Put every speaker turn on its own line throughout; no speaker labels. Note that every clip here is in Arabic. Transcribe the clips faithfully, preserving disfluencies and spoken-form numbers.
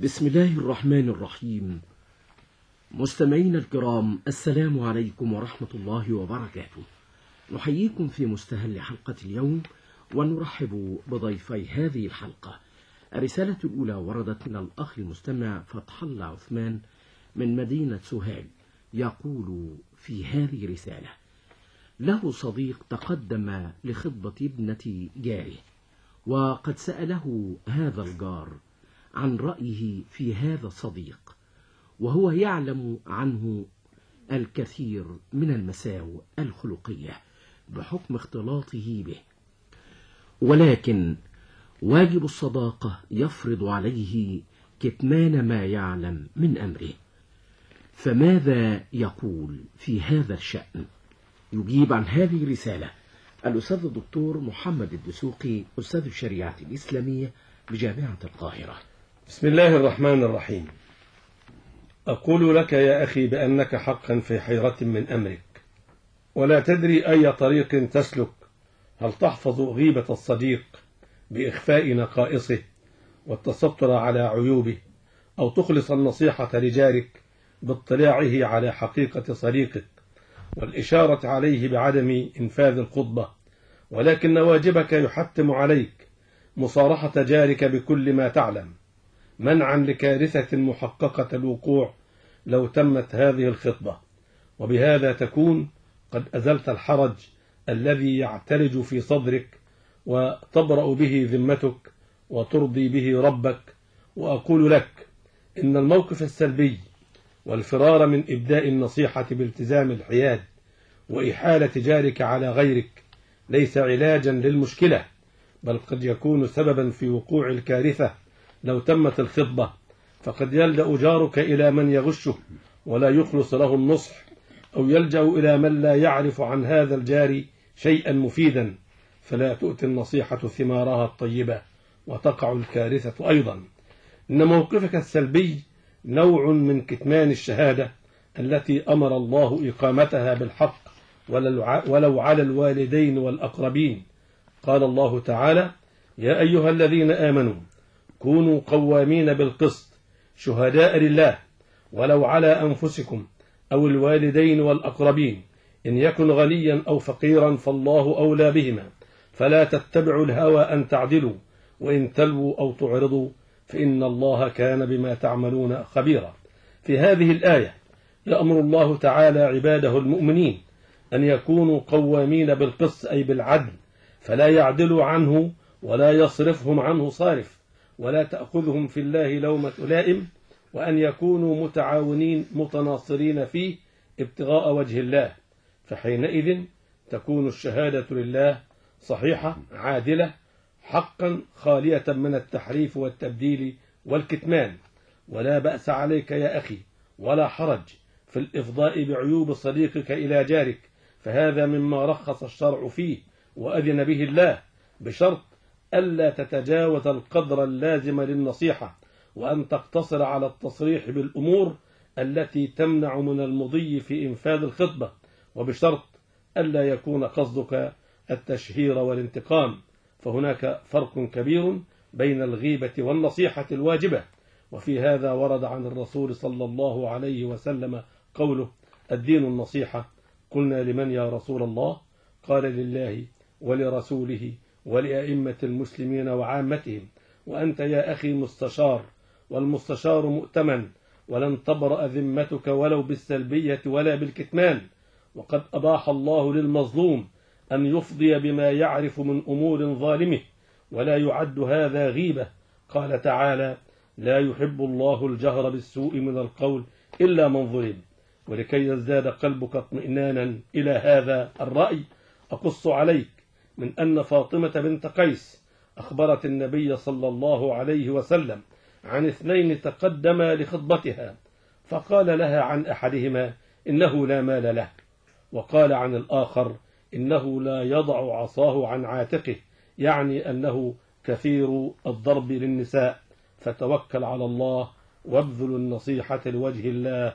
بسم الله الرحمن الرحيم. مستمعينا الكرام، السلام عليكم ورحمة الله وبركاته. نحييكم في مستهل حلقة اليوم ونرحب بضيفي هذه الحلقة. الرسالة الأولى وردت من الأخ المستمع فتح الله عثمان من مدينة سوهاج، يقول في هذه الرسالة: له صديق تقدم لخطبة ابنة جاره، وقد سأله هذا الجار عن رأيه في هذا الصديق، وهو يعلم عنه الكثير من المساوئ الخلقية بحكم اختلاطه به، ولكن واجب الصداقة يفرض عليه كتمان ما يعلم من أمره، فماذا يقول في هذا الشأن؟ يجيب عن هذه الرسالة الأستاذ الدكتور محمد الدسوقي، أستاذ الشريعة الإسلامية بجامعة القاهرة.
بسم الله الرحمن الرحيم. أقول لك يا أخي بأنك حقا في حيرة من أمرك، ولا تدري أي طريق تسلك، هل تحفظ غيبة الصديق بإخفاء نقائصه والتستر على عيوبه، أو تخلص النصيحة لجارك باطلاعه على حقيقة صديقك والإشارة عليه بعدم إنفاذ الخطبة، ولكن واجبك يحتم عليك مصارحة جارك بكل ما تعلم، منعا لكارثة محققة الوقوع لو تمت هذه الخطبة، وبهذا تكون قد أزلت الحرج الذي يعتلج في صدرك وتبرأ به ذمتك وترضي به ربك. وأقول لك إن الموقف السلبي والفرار من إبداء النصيحة بالتزام الحياد وإحالة جارك على غيرك ليس علاجا للمشكلة، بل قد يكون سببا في وقوع الكارثة لو تمت الخطبة، فقد يلجأ جارك إلى من يغشه ولا يخلص له النصح، أو يلجأ إلى من لا يعرف عن هذا الجار شيئا مفيدا، فلا تؤتي النصيحة ثمارها الطيبة وتقع الكارثة أيضا. إن موقفك السلبي نوع من كتمان الشهادة التي أمر الله إقامتها بالحق ولو على الوالدين والأقربين. قال الله تعالى: يا أيها الذين آمنوا كونوا قوامين بالقسط شهداء لله ولو على أنفسكم أو الوالدين والأقربين، إن يكن غنيا أو فقيرا فالله أولى بهما، فلا تتبعوا الهوى أن تعدلوا، وإن تلووا أو تعرضوا فإن الله كان بما تعملون خبيرا. في هذه الآية يأمر الله تعالى عباده المؤمنين أن يكونوا قوامين بالقسط أي بالعدل، فلا يعدلوا عنه ولا يصرفهم عنه صارف، ولا تأخذهم في الله لومة لائم، وأن يكونوا متعاونين متناصرين فيه ابتغاء وجه الله، فحينئذ تكون الشهادة لله صحيحة عادلة حقا خالية من التحريف والتبديل والكتمان. ولا بأس عليك يا أخي ولا حرج في الإفضاء بعيوب صديقك إلى جارك، فهذا مما رخص الشرع فيه وأذن به الله، بشرط ألا تتجاوز القدر اللازم للنصيحة، وأن تقتصر على التصريح بالأمور التي تمنع من المضي في إنفاذ الخطبة، وبشرط ألا يكون قصدك التشهير والانتقام، فهناك فرق كبير بين الغيبة والنصيحة الواجبة. وفي هذا ورد عن الرسول صلى الله عليه وسلم قوله: الدين النصيحة. قلنا: لمن يا رسول الله؟ قال: لله ولرسوله ولأئمة المسلمين وعامتهم، وأنت يا أخي مستشار، والمستشار مؤتمن، ولن تبرأ ذمتك ولو بالسلبية ولا بالكتمان، وقد أباح الله للمظلوم أن يفضي بما يعرف من أمور ظالمه، ولا يعد هذا غيبة. قال تعالى: لا يحب الله الجهر بالسوء من القول إلا من ظلم. ولكي يزداد قلبك اطمئنانا إلى هذا الرأي أقص عليك من أن فاطمة بنت قيس أخبرت النبي صلى الله عليه وسلم عن اثنين تقدما لخطبتها، فقال لها عن أحدهما: إنه لا مال له، وقال عن الآخر: إنه لا يضع عصاه عن عاتقه، يعني أنه كثير الضرب للنساء، فتوكل على الله وابذل النصيحة لوجه الله.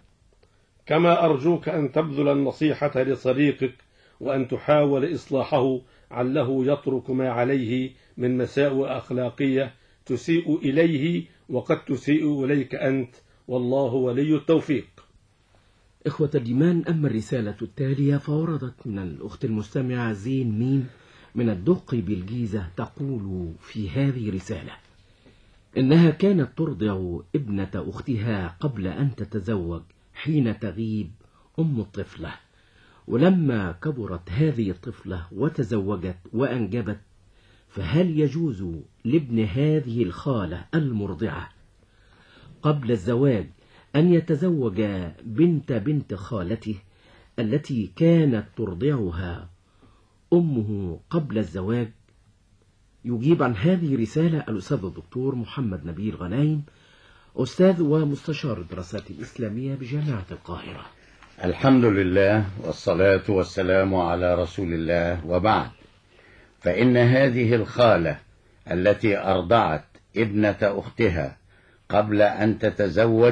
كما أرجوك أن تبذل النصيحة لصديقك وأن تحاول إصلاحه عله يترك ما عليه من مساوئ أخلاقية تسيء إليه وقد تسيء إليك أنت، والله ولي التوفيق.
إخوة الإيمان، أما الرسالة التالية فوردت من الأخت المستمعة زين ميم من الدق بالجيزة، تقول في هذه رسالة: إنها كانت ترضع ابنة أختها قبل أن تتزوج حين تغيب أم الطفلة، ولما كبرت هذه الطفلة وتزوجت وأنجبت، فهل يجوز لابن هذه الخالة المرضعة قبل الزواج أن يتزوج بنت بنت خالته التي كانت ترضعها أمه قبل الزواج؟ يجيب عن هذه رسالة الأستاذ الدكتور محمد نبيل غنايم، أستاذ ومستشار الدراسات الإسلامية بجامعة القاهرة.
الحمد لله والصلاة والسلام على رسول الله، وبعد، فإن هذه الخالة التي أرضعت ابنة أختها قبل أن تتزوج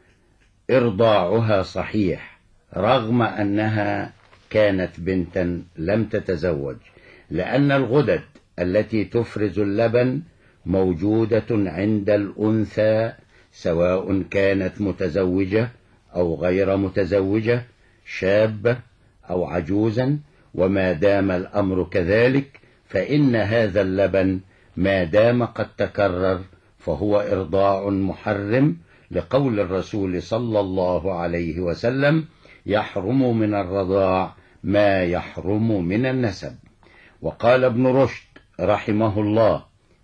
إرضاعها صحيح رغم أنها كانت بنتا لم تتزوج، لأن الغدد التي تفرز اللبن موجودة عند الأنثى سواء كانت متزوجة أو غير متزوجة، شابة أو عجوزا، وما دام الأمر كذلك فإن هذا اللبن ما دام قد تكرر فهو إرضاع محرم، لقول الرسول صلى الله عليه وسلم: يحرم من الرضاع ما يحرم من النسب. وقال ابن رشد رحمه الله: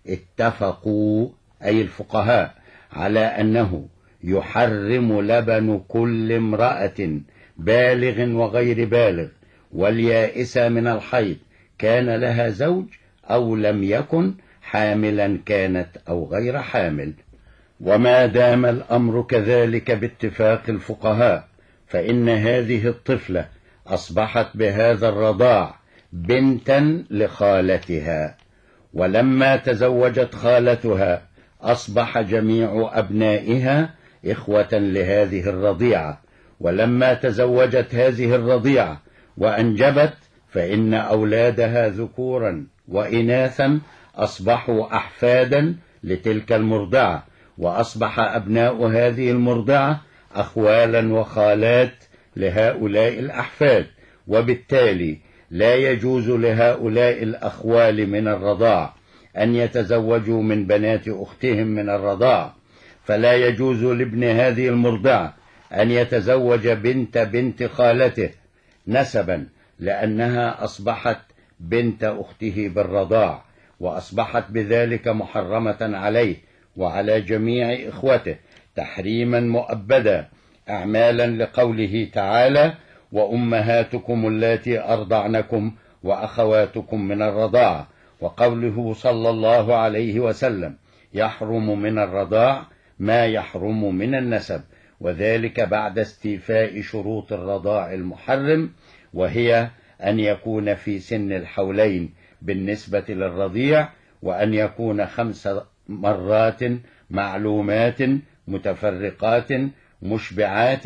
اتفقوا أي الفقهاء على أنه يحرم لبن كل امرأة بالغ وغير بالغ واليائسة من الحيض كان لها زوج أو لم يكن، حاملا كانت أو غير حامل. وما دام الأمر كذلك باتفاق الفقهاء فإن هذه الطفلة أصبحت بهذا الرضاع بنتا لخالتها، ولما تزوجت خالتها أصبح جميع أبنائها إخوة لهذه الرضيعة، ولما تزوجت هذه الرضيعة وأنجبت فإن أولادها ذكورا وإناثا أصبحوا أحفادا لتلك المرضعة، وأصبح أبناء هذه المرضعة أخوالا وخالات لهؤلاء الأحفاد، وبالتالي لا يجوز لهؤلاء الأخوال من الرضاع أن يتزوجوا من بنات أختهم من الرضاع، فلا يجوز لابن هذه المرضعة أن يتزوج بنت بنت خالته نسبا، لأنها أصبحت بنت أخته بالرضاع، وأصبحت بذلك محرمة عليه وعلى جميع إخوته تحريما مؤبدا، أعمالا لقوله تعالى: وأمهاتكم اللاتي أرضعنكم وأخواتكم من الرضاعة، وقوله صلى الله عليه وسلم: يحرم من الرضاع ما يحرم من النسب، وذلك بعد استيفاء شروط الرضاع المحرم، وهي أن يكون في سن الحولين بالنسبة للرضيع، وأن يكون خمس مرات معلومات متفرقات مشبعات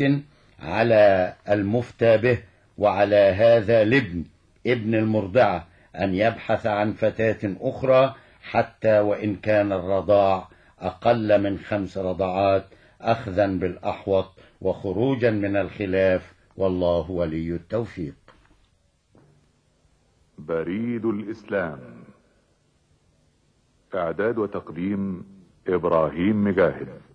على المفتى به، وعلى هذا الابن ابن المرضعة أن يبحث عن فتاة أخرى حتى وإن كان الرضاع أقل من خمس رضعات، أخذا بالأحوط وخروجا من الخلاف، والله ولي التوفيق.
بريد الإسلام، إعداد وتقديم إبراهيم مجاهد.